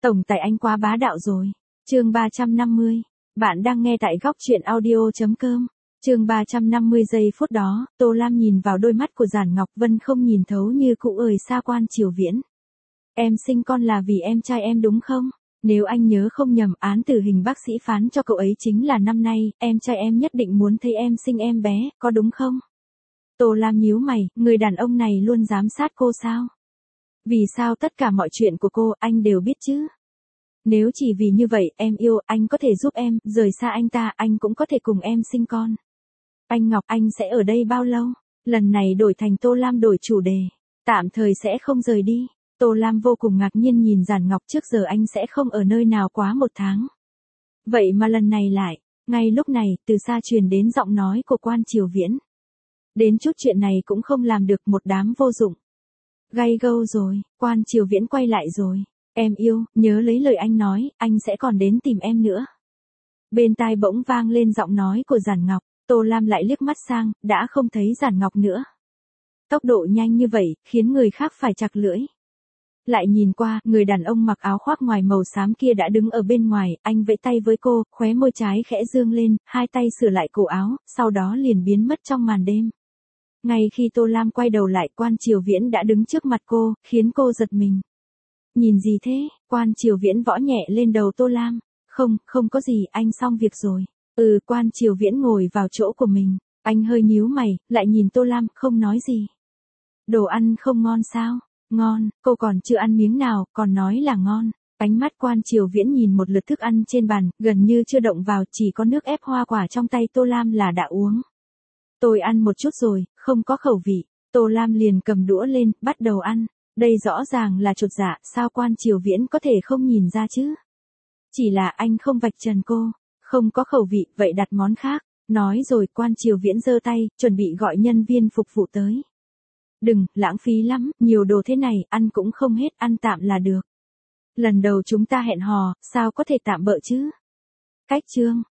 Tổng tài anh quá bá đạo rồi. Chương 350. Bạn đang nghe tại góc truyện audio.com. Chương 350 giây phút đó, Tô Lam nhìn vào đôi mắt của Giản Ngọc Vân không nhìn thấu như cụ ơi xa Quan Triều Viễn. Em sinh con là vì em trai em đúng không? Nếu anh nhớ không nhầm, án tử hình bác sĩ phán cho cậu ấy chính là năm nay, em trai em nhất định muốn thấy em sinh em bé, có đúng không? Tô Lam nhíu mày, người đàn ông này luôn giám sát cô sao? Vì sao tất cả mọi chuyện của cô anh đều biết chứ? Nếu chỉ vì như vậy, em yêu, anh có thể giúp em, rời xa anh ta, anh cũng có thể cùng em sinh con. Anh Ngọc, anh sẽ ở đây bao lâu? Lần này đổi thành Tô Lam đổi chủ đề. Tạm thời sẽ không rời đi. Tô Lam vô cùng ngạc nhiên nhìn Giản Ngọc, trước giờ anh sẽ không ở nơi nào quá 1 tháng. Vậy mà lần này lại, ngay lúc này, từ xa truyền đến giọng nói của Quan Triều Viễn. Đến chút chuyện này cũng không làm được, một đám vô dụng. Gay gâu rồi, Quan Triều Viễn quay lại rồi. Em yêu, nhớ lấy lời anh nói, anh sẽ còn đến tìm em nữa. Bên tai bỗng vang lên giọng nói của Giản Ngọc, Tô Lam lại liếc mắt sang, đã không thấy Giản Ngọc nữa. Tốc độ nhanh như vậy, khiến người khác phải chặt lưỡi. Lại nhìn qua, người đàn ông mặc áo khoác ngoài màu xám kia đã đứng ở bên ngoài, anh vẫy tay với cô, khóe môi trái khẽ dương lên, hai tay sửa lại cổ áo, sau đó liền biến mất trong màn đêm. Ngay khi Tô Lam quay đầu lại, Quan Triều Viễn đã đứng trước mặt cô, khiến cô giật mình. Nhìn gì thế? Quan Triều Viễn võ nhẹ lên đầu Tô Lam. Không có gì, anh xong việc rồi. Quan Triều Viễn ngồi vào chỗ của mình. Anh hơi nhíu mày, lại nhìn Tô Lam, không nói gì. Đồ ăn không ngon sao? Ngon, cô còn chưa ăn miếng nào, còn nói là ngon. Ánh mắt Quan Triều Viễn nhìn một lượt thức ăn trên bàn, gần như chưa động vào, chỉ có nước ép hoa quả trong tay Tô Lam là đã uống. Tôi ăn một chút rồi, không có khẩu vị. Tô Lam liền cầm đũa lên, bắt đầu ăn. Đây rõ ràng là chột dạ, sao Quan Triều Viễn có thể không nhìn ra chứ? Chỉ là anh không vạch trần cô, không có khẩu vị, vậy đặt món khác. Nói rồi Quan Triều Viễn giơ tay, chuẩn bị gọi nhân viên phục vụ tới. Đừng, lãng phí lắm, nhiều đồ thế này, ăn cũng không hết, ăn tạm là được. Lần đầu chúng ta hẹn hò, sao có thể tạm bợ chứ? Cách chương,